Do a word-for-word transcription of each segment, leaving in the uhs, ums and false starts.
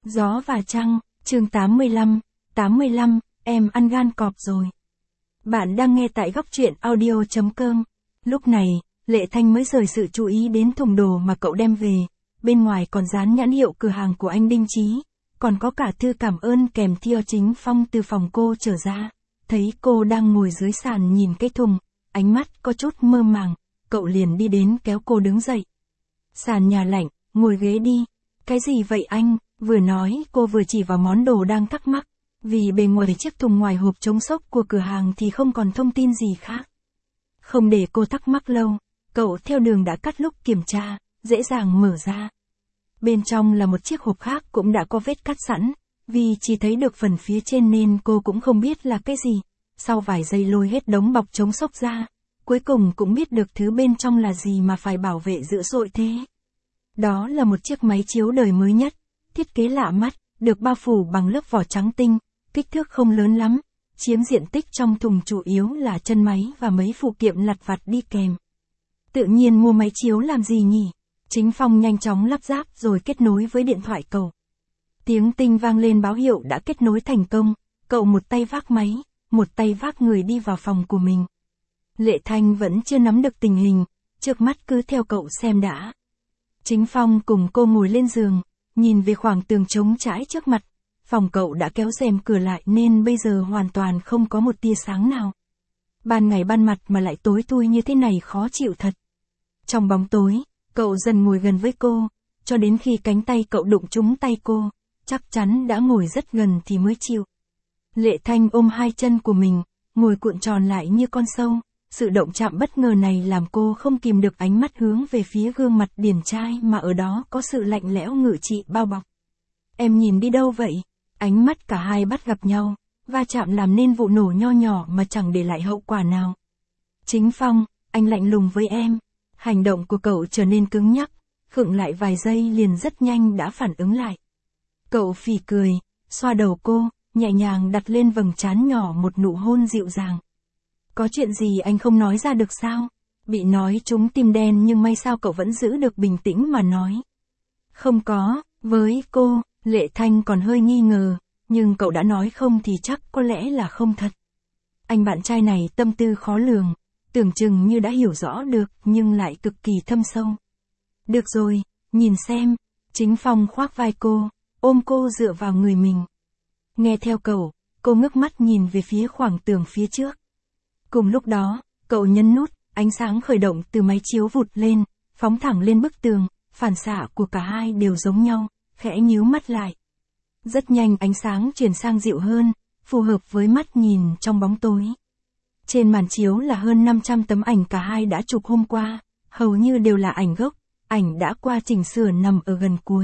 Gió và Trăng, chương tám mươi lăm, tám mươi lăm, em ăn gan cọp rồi. Bạn đang nghe tại góc truyện audio.com. Lúc này, Lệ Thanh mới rời sự chú ý đến thùng đồ mà cậu đem về. Bên ngoài còn dán nhãn hiệu cửa hàng của anh Đinh Chí, còn có cả thư cảm ơn kèm theo Chính Phong từ phòng cô trở ra. Thấy cô đang ngồi dưới sàn nhìn cái thùng, ánh mắt có chút mơ màng, cậu liền đi đến kéo cô đứng dậy. Sàn nhà lạnh, ngồi ghế đi. Cái gì vậy anh? Vừa nói cô vừa chỉ vào món đồ đang thắc mắc, vì bề ngoài chiếc thùng ngoài hộp chống xốp của cửa hàng thì không còn thông tin gì khác. Không để cô thắc mắc lâu, cậu theo đường đã cắt lúc kiểm tra, dễ dàng mở ra. Bên trong là một chiếc hộp khác cũng đã có vết cắt sẵn, vì chỉ thấy được phần phía trên nên cô cũng không biết là cái gì. Sau vài giây lôi hết đống bọc chống xốp ra, cuối cùng cũng biết được thứ bên trong là gì mà phải bảo vệ dữ dội thế. Đó là một chiếc máy chiếu đời mới nhất, thiết kế lạ mắt, được bao phủ bằng lớp vỏ trắng tinh, kích thước không lớn lắm, chiếm diện tích trong thùng chủ yếu là chân máy và mấy phụ kiện lặt vặt đi kèm. Tự nhiên mua máy chiếu làm gì nhỉ? Chính Phong nhanh chóng lắp ráp rồi kết nối với điện thoại cậu. Tiếng tinh vang lên báo hiệu đã kết nối thành công, cậu một tay vác máy, một tay vác người đi vào phòng của mình. Lệ Thanh vẫn chưa nắm được tình hình, trước mắt cứ theo cậu xem đã. Chính Phong cùng cô ngồi lên giường, nhìn về khoảng tường trống trải trước mặt. Phòng cậu đã kéo rèm cửa lại nên bây giờ hoàn toàn không có một tia sáng nào. Ban ngày ban mặt mà lại tối thui như thế này khó chịu thật. Trong bóng tối, cậu dần ngồi gần với cô, cho đến khi cánh tay cậu đụng trúng tay cô, chắc chắn đã ngồi rất gần thì mới chịu. Lệ Thanh ôm hai chân của mình, ngồi cuộn tròn lại như con sâu. Sự động chạm bất ngờ này làm cô không kìm được ánh mắt hướng về phía gương mặt điển trai mà ở đó có sự lạnh lẽo ngự trị bao bọc. Em nhìn đi đâu vậy? Ánh mắt cả hai bắt gặp nhau, va chạm làm nên vụ nổ nho nhỏ mà chẳng để lại hậu quả nào. Chính Phong, anh lạnh lùng với em. Hành động của cậu trở nên cứng nhắc, khựng lại vài giây liền rất nhanh đã phản ứng lại. Cậu phì cười, xoa đầu cô, nhẹ nhàng đặt lên vầng trán nhỏ một nụ hôn dịu dàng. Có chuyện gì anh không nói ra được sao? Bị nói trúng tim đen nhưng may sao cậu vẫn giữ được bình tĩnh mà nói. Không có, với cô, Lệ Thanh còn hơi nghi ngờ, nhưng cậu đã nói không thì chắc có lẽ là không thật. Anh bạn trai này tâm tư khó lường, tưởng chừng như đã hiểu rõ được nhưng lại cực kỳ thâm sâu. Được rồi, nhìn xem. Chính Phong khoác vai cô, ôm cô dựa vào người mình. Nghe theo cậu, cô ngước mắt nhìn về phía khoảng tường phía trước. Cùng lúc đó, cậu nhấn nút, ánh sáng khởi động từ máy chiếu vụt lên, phóng thẳng lên bức tường, phản xạ của cả hai đều giống nhau, khẽ nhíu mắt lại. Rất nhanh ánh sáng chuyển sang dịu hơn, phù hợp với mắt nhìn trong bóng tối. Trên màn chiếu là hơn năm trăm tấm ảnh cả hai đã chụp hôm qua, hầu như đều là ảnh gốc, ảnh đã qua chỉnh sửa nằm ở gần cuối.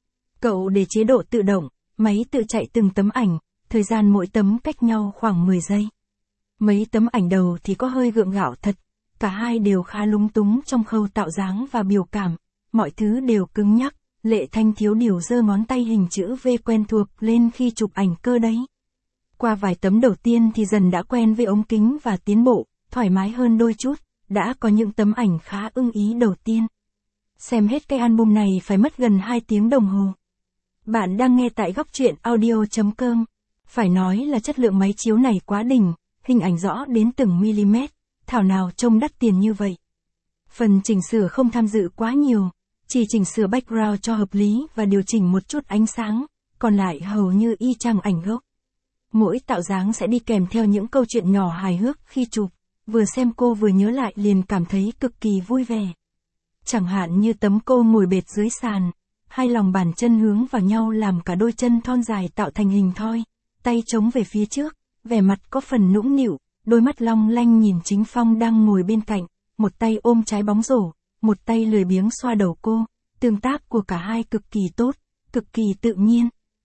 Cậu để chế độ tự động, máy tự chạy từng tấm ảnh, thời gian mỗi tấm cách nhau khoảng mười giây. Mấy tấm ảnh đầu thì có hơi gượng gạo thật, cả hai đều khá lúng túng trong khâu tạo dáng và biểu cảm, mọi thứ đều cứng nhắc, Lệ Thanh thiếu điều giơ ngón tay hình chữ V quen thuộc lên khi chụp ảnh cơ đấy. Qua vài tấm đầu tiên thì dần đã quen với ống kính và tiến bộ, thoải mái hơn đôi chút, đã có những tấm ảnh khá ưng ý đầu tiên. Xem hết cái album này phải mất gần hai tiếng đồng hồ. Bạn đang nghe tại góc truyện audio.com. Phải nói là chất lượng máy chiếu này quá đỉnh. Hình ảnh rõ đến từng mm, thảo nào trông đắt tiền như vậy. Phần chỉnh sửa không tham dự quá nhiều, chỉ chỉnh sửa background cho hợp lý và điều chỉnh một chút ánh sáng, còn lại hầu như y chang ảnh gốc. Mỗi tạo dáng sẽ đi kèm theo những câu chuyện nhỏ hài hước khi chụp, vừa xem cô vừa nhớ lại liền cảm thấy cực kỳ vui vẻ. Chẳng hạn như tấm cô ngồi bệt dưới sàn, hai lòng bàn chân hướng vào nhau làm cả đôi chân thon dài tạo thành hình thoi, tay chống về phía trước. Vẻ mặt có phần nũng nịu, đôi mắt long lanh nhìn Chính Phong đang ngồi bên cạnh, một tay ôm trái bóng rổ, một tay lười biếng xoa đầu cô, tương tác của cả hai cực kỳ tốt, cực kỳ tự nhiên.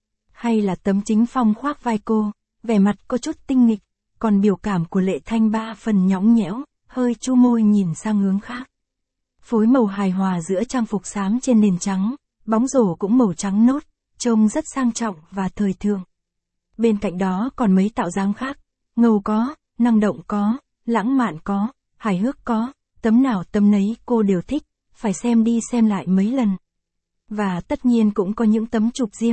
Hay là tấm Chính Phong khoác vai cô, vẻ mặt có chút tinh nghịch, còn biểu cảm của Lệ Thanh ba phần nhõng nhẽo, hơi chu môi nhìn sang hướng khác. Phối màu hài hòa giữa trang phục xám trên nền trắng, bóng rổ cũng màu trắng nốt, trông rất sang trọng và thời thượng. Bên cạnh đó còn mấy tạo dáng khác, ngầu có, năng động có, lãng mạn có, hài hước có, tấm nào tấm nấy cô đều thích, phải xem đi xem lại mấy lần. Và tất nhiên cũng có những tấm chụp riêng,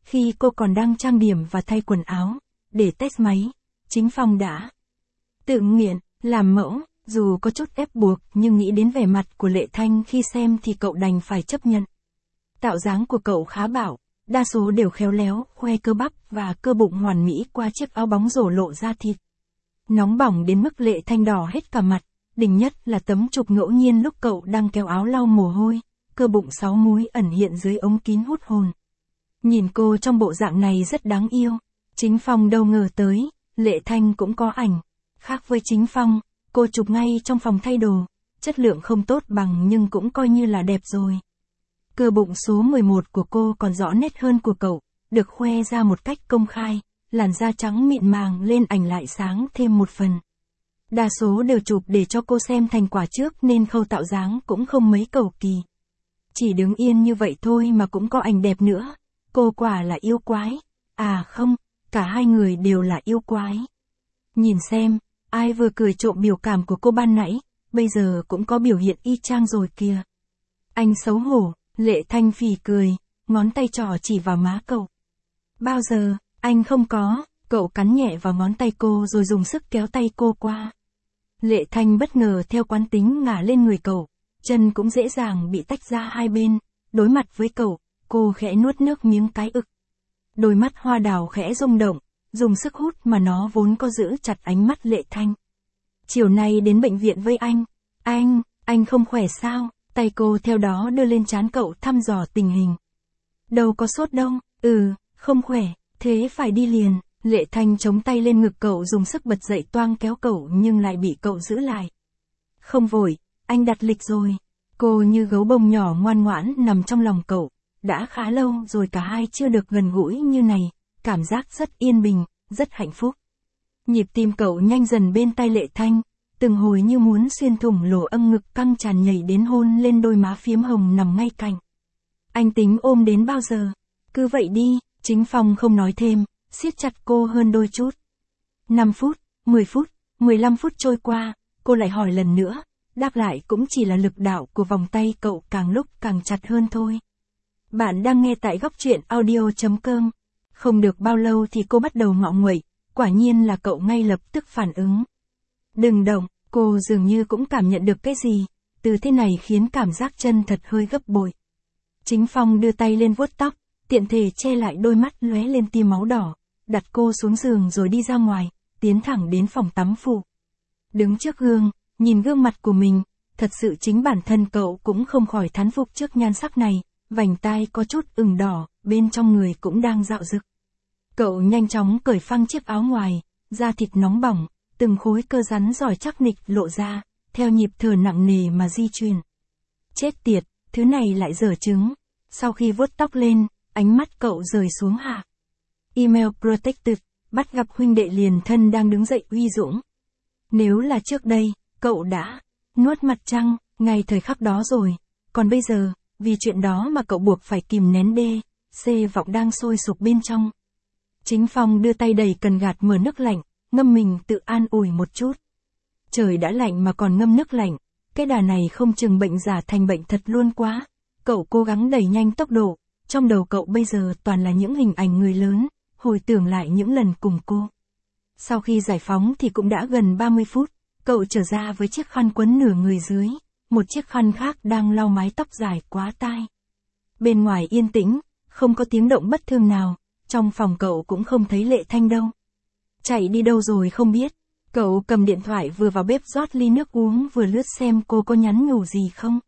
Khi cô còn đang trang điểm và thay quần áo, để test máy, Chính Phong đã tự nguyện, làm mẫu, dù có chút ép buộc nhưng nghĩ đến vẻ mặt của Lệ Thanh khi xem thì cậu đành phải chấp nhận. Tạo dáng của cậu khá bảo, đa số đều khéo léo, khoe cơ bắp và cơ bụng hoàn mỹ qua chiếc áo bóng rổ lộ ra thịt. Nóng bỏng đến mức Lệ Thanh đỏ hết cả mặt, đỉnh nhất là tấm chụp ngẫu nhiên lúc cậu đang kéo áo lau mồ hôi, cơ bụng sáu múi ẩn hiện dưới ống kín hút hồn. Nhìn cô trong bộ dạng này rất đáng yêu, Chính Phong đâu ngờ tới, Lệ Thanh cũng có ảnh. Khác với Chính Phong, cô chụp ngay trong phòng thay đồ, chất lượng không tốt bằng nhưng cũng coi như là đẹp rồi. Cơ bụng số mười một của cô còn rõ nét hơn của cậu, được khoe ra một cách công khai, làn da trắng mịn màng lên ảnh lại sáng thêm một phần. Đa số đều chụp để cho cô xem thành quả trước nên khâu tạo dáng cũng không mấy cầu kỳ. Chỉ đứng yên như vậy thôi mà cũng có ảnh đẹp nữa, cô quả là yêu quái. À không, cả hai người đều là yêu quái. Nhìn xem, ai vừa cười trộm biểu cảm của cô ban nãy, bây giờ cũng có biểu hiện y chang rồi kìa. Anh xấu hổ, Lệ Thanh phì cười, ngón tay trỏ chỉ vào má cậu. Bao giờ, anh không có, cậu cắn nhẹ vào ngón tay cô rồi dùng sức kéo tay cô qua. Lệ Thanh bất ngờ theo quán tính ngả lên người cậu, chân cũng dễ dàng bị tách ra hai bên, đối mặt với cậu, cô khẽ nuốt nước miếng cái ực. Đôi mắt hoa đào khẽ rung động, dùng sức hút mà nó vốn có giữ chặt ánh mắt Lệ Thanh. Chiều nay đến bệnh viện với anh, anh, anh không khỏe sao? Tay cô theo đó đưa lên trán cậu thăm dò tình hình. Đâu có sốt đâu, ừ, không khỏe, thế phải đi liền. Lệ Thanh chống tay lên ngực cậu dùng sức bật dậy toang kéo cậu nhưng lại bị cậu giữ lại. Không vội, anh đặt lịch rồi. Cô như gấu bông nhỏ ngoan ngoãn nằm trong lòng cậu. Đã khá lâu rồi cả hai chưa được gần gũi như này, cảm giác rất yên bình, rất hạnh phúc. Nhịp tim cậu nhanh dần bên tai Lệ Thanh, từng hồi như muốn xuyên thủng lỗ âm ngực căng tràn nhảy đến hôn lên đôi má phiếm hồng nằm ngay cạnh. Anh tính ôm đến bao giờ? Cứ vậy đi, Chính Phong không nói thêm, siết chặt cô hơn đôi chút. năm phút, mười phút, mười lăm phút trôi qua, cô lại hỏi lần nữa, đáp lại cũng chỉ là lực đạo của vòng tay cậu càng lúc càng chặt hơn thôi. Bạn đang nghe tại góc truyện audio chấm com. Không được bao lâu thì cô bắt đầu ngọ nguậy, quả nhiên là cậu ngay lập tức phản ứng. Đừng động, cô dường như cũng cảm nhận được cái gì, từ thế này khiến cảm giác chân thật hơi gấp bội. Chính Phong đưa tay lên vuốt tóc, tiện thể che lại đôi mắt lóe lên tia máu đỏ, đặt cô xuống giường rồi đi ra ngoài, tiến thẳng đến phòng tắm phụ. Đứng trước gương, nhìn gương mặt của mình, thật sự chính bản thân cậu cũng không khỏi thán phục trước nhan sắc này, vành tai có chút ửng đỏ, bên trong người cũng đang dạo rực. Cậu nhanh chóng cởi phăng chiếc áo ngoài, da thịt nóng bỏng, từng khối cơ rắn giỏi chắc nịch lộ ra, theo nhịp thở nặng nề mà di chuyển. Chết tiệt, thứ này lại dở trứng. Sau khi vuốt tóc lên, ánh mắt cậu rời xuống hạ. Email Protected, bắt gặp huynh đệ liền thân đang đứng dậy uy dũng. Nếu là trước đây, cậu đã nuốt mặt trăng, ngay thời khắc đó rồi. Còn bây giờ, vì chuyện đó mà cậu buộc phải kìm nén đê, xê vọng đang sôi sục bên trong. Chính Phong đưa tay đầy cần gạt mở nước lạnh, ngâm mình tự an ủi một chút. Trời đã lạnh mà còn ngâm nước lạnh, cái đà này không chừng bệnh giả thành bệnh thật luôn quá. Cậu cố gắng đẩy nhanh tốc độ, trong đầu cậu bây giờ toàn là những hình ảnh người lớn, hồi tưởng lại những lần cùng cô. Sau khi giải phóng thì cũng đã gần ba mươi phút, cậu trở ra với chiếc khăn quấn nửa người dưới, một chiếc khăn khác đang lau mái tóc dài quá tai. Bên ngoài yên tĩnh, không có tiếng động bất thường nào, trong phòng cậu cũng không thấy Lệ Thanh đâu. Chạy đi đâu rồi không biết, cậu cầm điện thoại vừa vào bếp rót ly nước uống vừa lướt xem cô có nhắn nhủ gì không.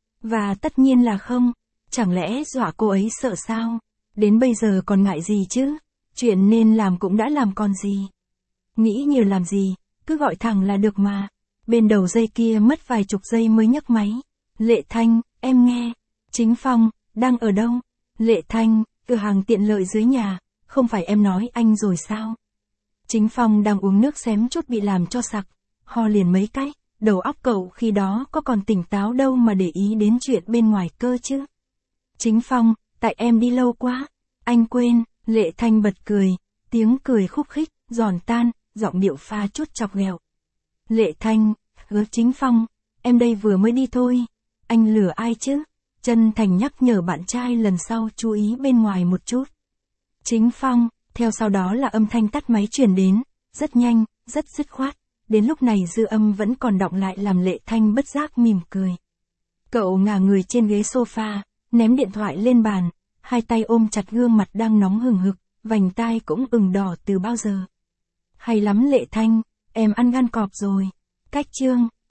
Và tất nhiên là không, chẳng lẽ dọa cô ấy sợ sao, đến bây giờ còn ngại gì chứ, chuyện nên làm cũng đã làm còn gì. Nghĩ nhiều làm gì, cứ gọi thẳng là được mà. Bên đầu dây kia mất vài chục giây mới nhấc máy. Lệ Thanh, em nghe. Chính Phong, đang ở đâu? Lệ Thanh, cửa hàng tiện lợi dưới nhà, không phải em nói anh rồi sao? Chính Phong đang uống nước xém chút bị làm cho sặc, ho liền mấy cái, đầu óc cậu khi đó có còn tỉnh táo đâu mà để ý đến chuyện bên ngoài cơ chứ. Chính Phong, tại em đi lâu quá, anh quên. Lệ Thanh bật cười, tiếng cười khúc khích, giòn tan, giọng điệu pha chút chọc ghẹo. Lệ Thanh, hứa Chính Phong, em đây vừa mới đi thôi, anh lừa ai chứ? Chân thành nhắc nhở bạn trai lần sau chú ý bên ngoài một chút. Chính Phong, theo sau đó là âm thanh tắt máy truyền đến, rất nhanh, rất dứt khoát. Đến lúc này dư âm vẫn còn đọng lại làm Lệ Thanh bất giác mỉm cười. Cậu ngả người trên ghế sofa, ném điện thoại lên bàn, hai tay ôm chặt gương mặt đang nóng hừng hực, vành tai cũng ửng đỏ từ bao giờ. Hay lắm Lệ Thanh, em ăn gan cọp rồi. Cách chương